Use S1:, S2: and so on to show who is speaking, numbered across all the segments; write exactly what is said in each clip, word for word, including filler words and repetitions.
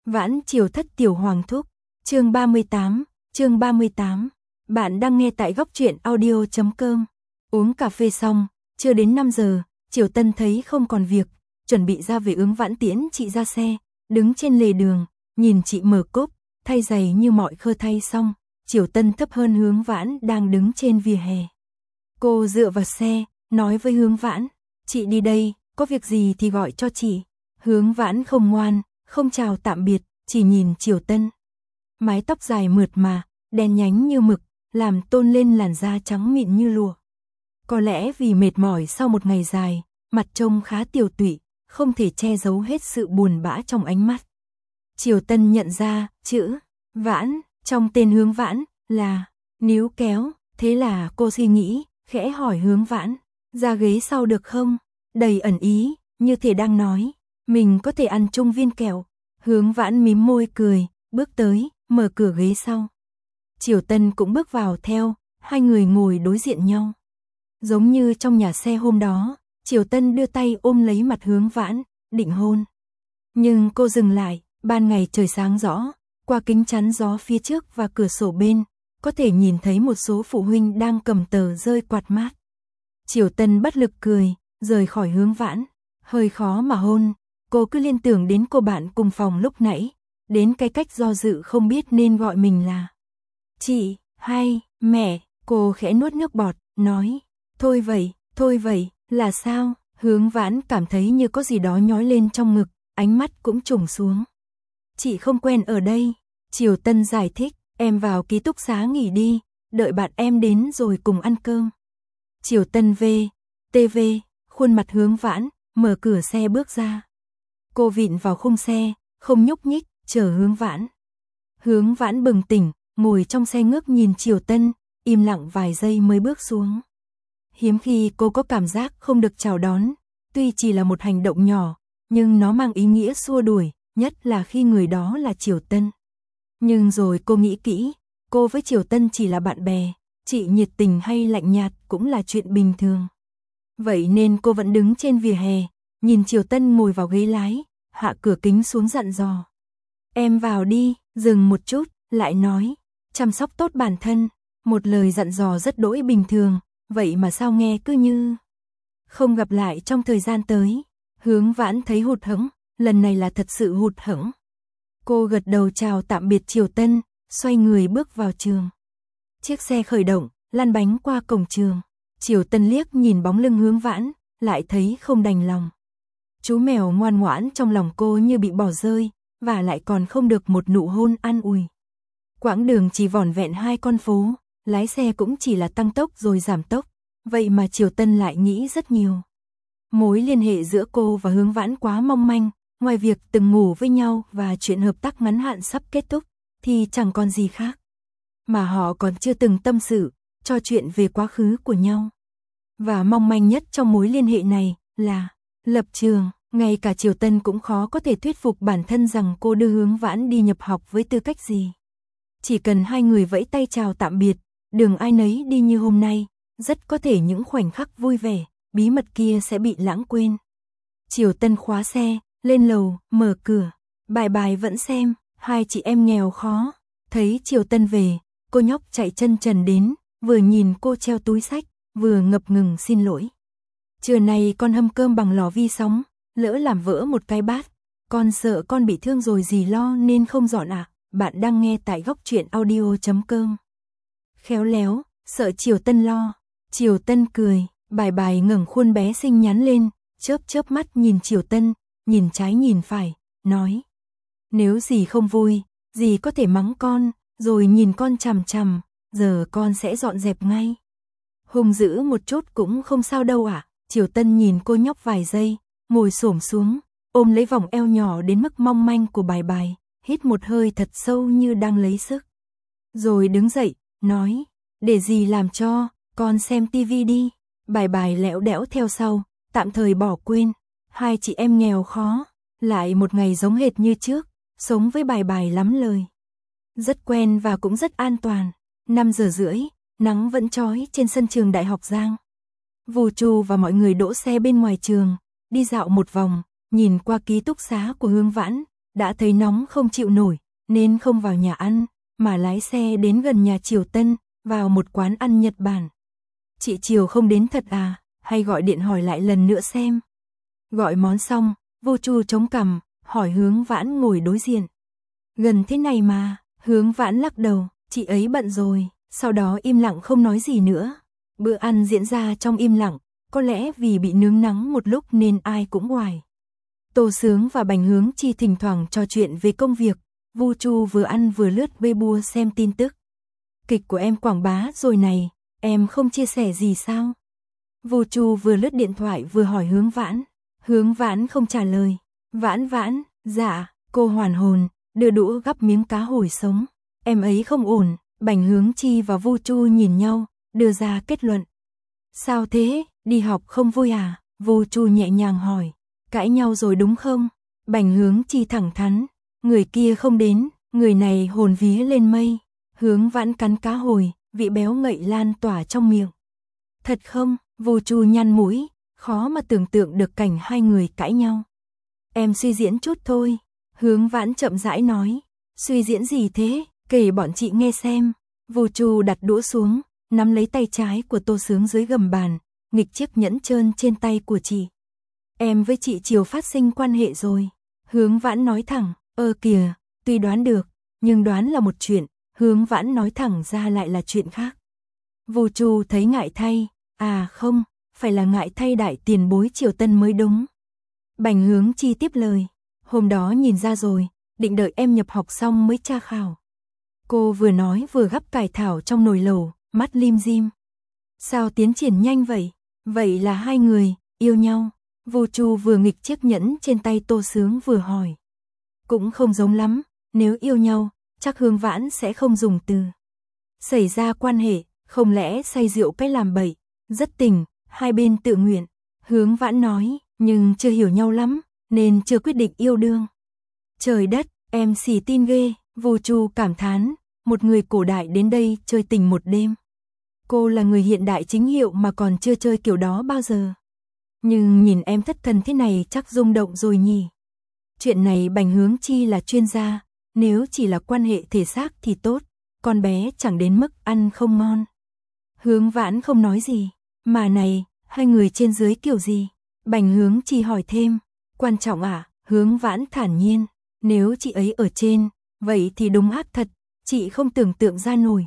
S1: Vãn Triều Thất Tiểu Hoàng Thúc, chương ba mươi tám, chương ba mươi tám. Bạn đang nghe tại góc truyện audio chấm com. Uống cà phê xong, chưa đến năm giờ, Triều Tân thấy không còn việc, chuẩn bị ra về Hướng Vãn tiễn chị ra xe, đứng trên lề đường, nhìn chị mở cốp, thay giày như mọi khơ thay xong, Triều Tân thấp hơn Hướng Vãn đang đứng trên vỉa hè. Cô dựa vào xe, nói với Hướng Vãn, chị đi đây, có việc gì thì gọi cho chị. Hướng Vãn không ngoan, không chào tạm biệt, chỉ nhìn Triều Tân. Mái tóc dài mượt mà, đen nhánh như mực, làm tôn lên làn da trắng mịn như lụa. Có lẽ vì mệt mỏi sau một ngày dài, mặt trông khá tiều tụy, không thể che giấu hết sự buồn bã trong ánh mắt. Triều Tân nhận ra, chữ Vãn, trong tên Hướng Vãn, là níu kéo, thế là cô suy nghĩ, khẽ hỏi Hướng Vãn, ra ghế sau được không? Đầy ẩn ý, như thể đang nói, mình có thể ăn chung viên kẹo. Hướng Vãn mím môi cười, bước tới, mở cửa ghế sau. Triều Tân cũng bước vào theo, hai người ngồi đối diện nhau. Giống như trong nhà xe hôm đó, Triều Tân đưa tay ôm lấy mặt Hướng Vãn, định hôn. Nhưng cô dừng lại, ban ngày trời sáng rõ, qua kính chắn gió phía trước và cửa sổ bên, có thể nhìn thấy một số phụ huynh đang cầm tờ rơi quạt mát. Triều Tân bất lực cười, rời khỏi Hướng Vãn, hơi khó mà hôn, cô cứ liên tưởng đến cô bạn cùng phòng lúc nãy, đến cái cách do dự không biết nên gọi mình là chị, hay, mẹ, cô khẽ nuốt nước bọt, nói, thôi vậy, thôi vậy, là sao? Hướng Vãn cảm thấy như có gì đó nhói lên trong ngực, ánh mắt cũng trùng xuống. Chị không quen ở đây, Triều Tân giải thích, em vào ký túc xá nghỉ đi, đợi bạn em đến rồi cùng ăn cơm. Triều Tân về, tê vê, khuôn mặt Hướng Vãn, mở cửa xe bước ra. Cô vịn vào khung xe, không nhúc nhích, chờ Hướng Vãn. Hướng Vãn bừng tỉnh, ngồi trong xe ngước nhìn Triều Tân, im lặng vài giây mới bước xuống. Hiếm khi cô có cảm giác không được chào đón, tuy chỉ là một hành động nhỏ, nhưng nó mang ý nghĩa xua đuổi, nhất là khi người đó là Triều Tân. Nhưng rồi cô nghĩ kỹ, cô với Triều Tân chỉ là bạn bè, chị nhiệt tình hay lạnh nhạt cũng là chuyện bình thường. Vậy nên cô vẫn đứng trên vỉa hè, nhìn Triều Tân ngồi vào ghế lái, hạ cửa kính xuống dặn dò. Em vào đi, dừng một chút, lại nói, chăm sóc tốt bản thân, một lời dặn dò rất đỗi bình thường, vậy mà sao nghe cứ như không gặp lại trong thời gian tới. Hướng Vãn thấy hụt hẫng, lần này là thật sự hụt hẫng. Cô gật đầu chào tạm biệt Triều Tân, xoay người bước vào trường. Chiếc xe khởi động, lăn bánh qua cổng trường. Triều Tân liếc nhìn bóng lưng Hướng Vãn, lại thấy không đành lòng. Chú mèo ngoan ngoãn trong lòng cô như bị bỏ rơi, và lại còn không được một nụ hôn an ủi. Quãng đường chỉ vỏn vẹn hai con phố, lái xe cũng chỉ là tăng tốc rồi giảm tốc, vậy mà Triều Tân lại nghĩ rất nhiều. Mối liên hệ giữa cô và Hướng Vãn quá mong manh, ngoài việc từng ngủ với nhau và chuyện hợp tác ngắn hạn sắp kết thúc, thì chẳng còn gì khác. Mà họ còn chưa từng tâm sự, trò chuyện về quá khứ của nhau. Và mong manh nhất trong mối liên hệ này là lập trường. Ngay cả Triều Tân cũng khó có thể thuyết phục bản thân rằng cô đưa Hướng Vãn đi nhập học với tư cách gì. Chỉ cần hai người vẫy tay chào tạm biệt, đường ai nấy đi như hôm nay, rất có thể những khoảnh khắc vui vẻ, bí mật kia sẽ bị lãng quên. Triều Tân khóa xe, lên lầu, mở cửa, bài bài vẫn xem, hai chị em nghèo khó. Thấy Triều Tân về, cô nhóc chạy chân trần đến, vừa nhìn cô treo túi xách, vừa ngập ngừng xin lỗi. Trưa nay con hâm cơm bằng lò vi sóng, lỡ làm vỡ một cái bát, con sợ con bị thương rồi dì lo nên không dọn ạ. À. Bạn đang nghe tại góc truyện audio chấm com. Khéo léo, sợ Triều Tân lo. Triều Tân cười, bài bài ngẩng khuôn bé xinh nhắn lên, chớp chớp mắt nhìn Triều Tân, nhìn trái nhìn phải, nói. Nếu dì không vui, dì có thể mắng con, rồi nhìn con chằm chằm, giờ con sẽ dọn dẹp ngay. Hung dữ một chút cũng không sao đâu ạ. À. Triều Tân nhìn cô nhóc vài giây, ngồi xổm xuống, ôm lấy vòng eo nhỏ đến mức mong manh của bài bài, hít một hơi thật sâu như đang lấy sức. Rồi đứng dậy, nói, để dì làm cho, con xem tivi đi. Bài bài lẽo đẽo theo sau, tạm thời bỏ quên, hai chị em nghèo khó, lại một ngày giống hệt như trước, sống với bài bài lắm lời. Rất quen và cũng rất an toàn. năm giờ rưỡi, nắng vẫn chói trên sân trường Đại học Giang. Vù Trù và mọi người đỗ xe bên ngoài trường, đi dạo một vòng, nhìn qua ký túc xá của Hướng Vãn, đã thấy nóng không chịu nổi, nên không vào nhà ăn, mà lái xe đến gần nhà Triều Tân, vào một quán ăn Nhật Bản. Chị Triều không đến thật à, hay gọi điện hỏi lại lần nữa xem. Gọi món xong, Vô Chu chống cằm, hỏi Hướng Vãn ngồi đối diện. Gần thế này mà, Hướng Vãn lắc đầu, chị ấy bận rồi, sau đó im lặng không nói gì nữa. Bữa ăn diễn ra trong im lặng, có lẽ vì bị nướng nắng một lúc nên ai cũng hoài. Tô Sướng và Bành Hướng Chi thỉnh thoảng trò chuyện về công việc, Vu Chu vừa ăn vừa lướt Weibo xem tin tức. Kịch của em quảng bá rồi này, em không chia sẻ gì sao? Vu Chu vừa lướt điện thoại vừa hỏi Hướng Vãn. Hướng Vãn không trả lời. Vãn Vãn, dạ, cô hoàn hồn, đưa đũa gắp miếng cá hồi sống. Em ấy không ổn. Bành Hướng Chi và Vu Chu nhìn nhau, đưa ra kết luận. Sao thế, đi học không vui à? Vu Chu nhẹ nhàng hỏi. Cãi nhau rồi đúng không? Bành Hướng Chi thẳng thắn. Người kia không đến, người này hồn vía lên mây. Hướng Vãn cắn cá hồi, vị béo ngậy lan tỏa trong miệng. Thật không? Vu Chu nhăn mũi, khó mà tưởng tượng được cảnh hai người cãi nhau. Em suy diễn chút thôi. Hướng Vãn chậm rãi nói. Suy diễn gì thế? Kể bọn chị nghe xem. Vu Chu đặt đũa xuống, nắm lấy tay trái của Tô Sướng dưới gầm bàn, nghịch chiếc nhẫn trơn trên tay của chị. Em với chị Triều phát sinh quan hệ rồi. Hướng Vãn nói thẳng. Ơ kìa, tuy đoán được, nhưng đoán là một chuyện, Hướng Vãn nói thẳng ra lại là chuyện khác. Vu Chu thấy ngại thay. À không, phải là ngại thay đại tiền bối Triều Tân mới đúng. Bành Hướng Chi tiếp lời. Hôm đó nhìn ra rồi, định đợi em nhập học xong mới tra khảo. Cô vừa nói vừa gắp cải thảo trong nồi lẩu, mắt lim dim. Sao tiến triển nhanh vậy? Vậy là hai người, yêu nhau. Vu Chu vừa nghịch chiếc nhẫn trên tay Tô Sướng vừa hỏi. Cũng không giống lắm, nếu yêu nhau, chắc Hướng Vãn sẽ không dùng từ xảy ra quan hệ, không lẽ say rượu cái làm bậy, rất tình, hai bên tự nguyện. Hướng Vãn nói, nhưng chưa hiểu nhau lắm, nên chưa quyết định yêu đương. Trời đất, em xì tin ghê, Vu Chu cảm thán, một người cổ đại đến đây chơi tình một đêm. Cô là người hiện đại chính hiệu mà còn chưa chơi kiểu đó bao giờ. Nhưng nhìn em thất thần thế này chắc rung động rồi nhỉ. Chuyện này Bành Hướng Chi là chuyên gia, nếu chỉ là quan hệ thể xác thì tốt, con bé chẳng đến mức ăn không ngon. Hướng Vãn không nói gì, mà này, hai người trên dưới kiểu gì? Bành Hướng Chi hỏi thêm, quan trọng à? Hướng Vãn thản nhiên, nếu chị ấy ở trên, vậy thì đúng ác thật, chị không tưởng tượng ra nổi.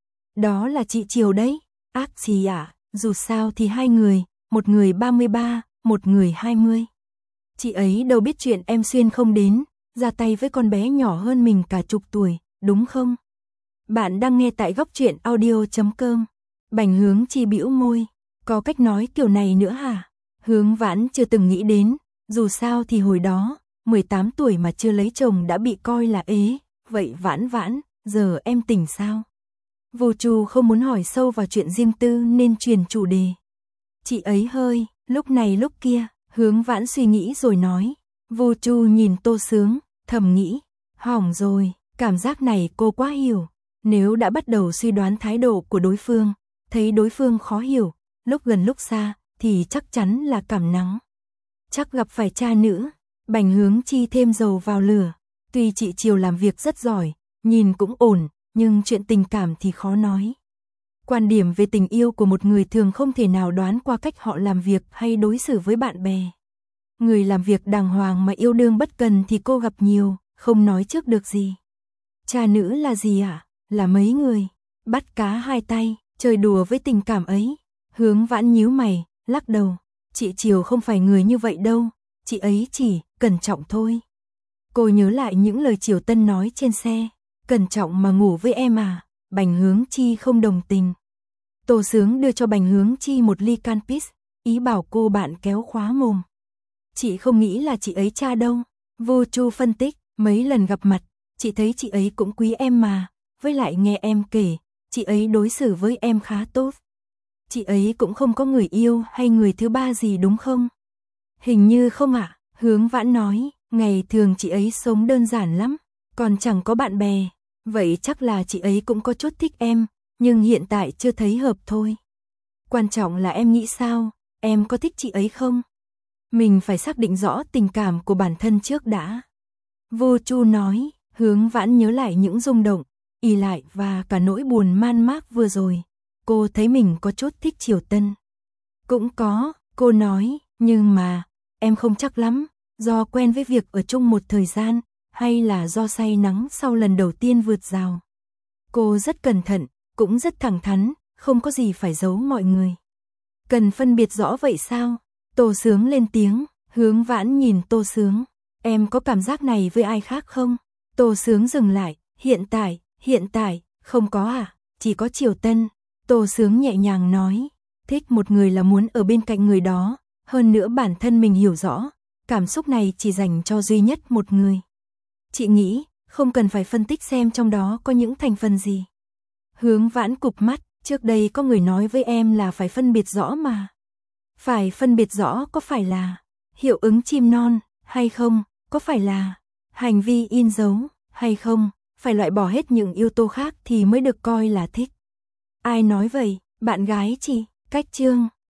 S1: Đó là chị Triều đấy, ác gì à? Dù sao thì hai người, một người ba mươi ba, một người hai mươi. Chị ấy đâu biết chuyện em Xuyên không đến, ra tay với con bé nhỏ hơn mình cả chục tuổi, đúng không? Bạn đang nghe tại góc truyện audio chấm com. Bành Hướng Chi bĩu môi, có cách nói kiểu này nữa hả? Hướng Vãn chưa từng nghĩ đến, dù sao thì hồi đó, mười tám tuổi mà chưa lấy chồng đã bị coi là ế, vậy Vãn Vãn, giờ em tỉnh sao? Vu Chu không muốn hỏi sâu vào chuyện riêng tư nên truyền chủ đề. Chị ấy hơi, lúc này lúc kia, Hướng Vãn suy nghĩ rồi nói. Vu Chu nhìn Tô Sướng, thầm nghĩ, hỏng rồi, cảm giác này cô quá hiểu. Nếu đã bắt đầu suy đoán thái độ của đối phương, thấy đối phương khó hiểu, lúc gần lúc xa, thì chắc chắn là cảm nắng. Chắc gặp phải cha nữa. Bành Hướng Chi thêm dầu vào lửa. Tuy chị Triều làm việc rất giỏi, nhìn cũng ổn, nhưng chuyện tình cảm thì khó nói. Quan điểm về tình yêu của một người thường không thể nào đoán qua cách họ làm việc hay đối xử với bạn bè. Người làm việc đàng hoàng mà yêu đương bất cần thì cô gặp nhiều, không nói trước được gì. Cha nữ là gì ạ? À? Là mấy người, bắt cá hai tay, chơi đùa với tình cảm ấy. Hướng Vãn nhíu mày, lắc đầu. Chị Triều không phải người như vậy đâu, chị ấy chỉ cẩn trọng thôi. Cô nhớ lại những lời Triều Tân nói trên xe. Cẩn trọng mà ngủ với em à? Bành Hướng Chi không đồng tình. Tô Sướng đưa cho Bành Hướng Chi một ly Canpis, ý bảo cô bạn kéo khóa mồm. Chị không nghĩ là chị ấy cha đâu. Vu Chu phân tích, mấy lần gặp mặt, chị thấy chị ấy cũng quý em mà, với lại nghe em kể, chị ấy đối xử với em khá tốt. Chị ấy cũng không có người yêu hay người thứ ba gì đúng không? Hình như không ạ, à? Hướng Vãn nói, ngày thường chị ấy sống đơn giản lắm, còn chẳng có bạn bè. Vậy chắc là chị ấy cũng có chút thích em, nhưng hiện tại chưa thấy hợp thôi. Quan trọng là em nghĩ sao, em có thích chị ấy không? Mình phải xác định rõ tình cảm của bản thân trước đã. Vô Chu nói, Hướng Vãn nhớ lại những rung động, ỷ lại và cả nỗi buồn man mác vừa rồi. Cô thấy mình có chút thích Triều Tân. Cũng có, cô nói, nhưng mà, em không chắc lắm, do quen với việc ở chung một thời gian, hay là do say nắng sau lần đầu tiên vượt rào. Cô rất cẩn thận, cũng rất thẳng thắn, không có gì phải giấu mọi người. Cần phân biệt rõ vậy sao? Tô Sướng lên tiếng, Hướng Vãn nhìn Tô Sướng. Em có cảm giác này với ai khác không? Tô Sướng dừng lại, hiện tại, hiện tại, không có à, chỉ có Triều Tân. Tô Sướng nhẹ nhàng nói, thích một người là muốn ở bên cạnh người đó, hơn nữa bản thân mình hiểu rõ, cảm xúc này chỉ dành cho duy nhất một người. Chị nghĩ, không cần phải phân tích xem trong đó có những thành phần gì. Hướng Vãn cụp mắt, trước đây có người nói với em là phải phân biệt rõ mà. Phải phân biệt rõ có phải là hiệu ứng chim non, hay không, có phải là hành vi in dấu, hay không, phải loại bỏ hết những yếu tố khác thì mới được coi là thích. Ai nói vậy, bạn gái chị, cách chương.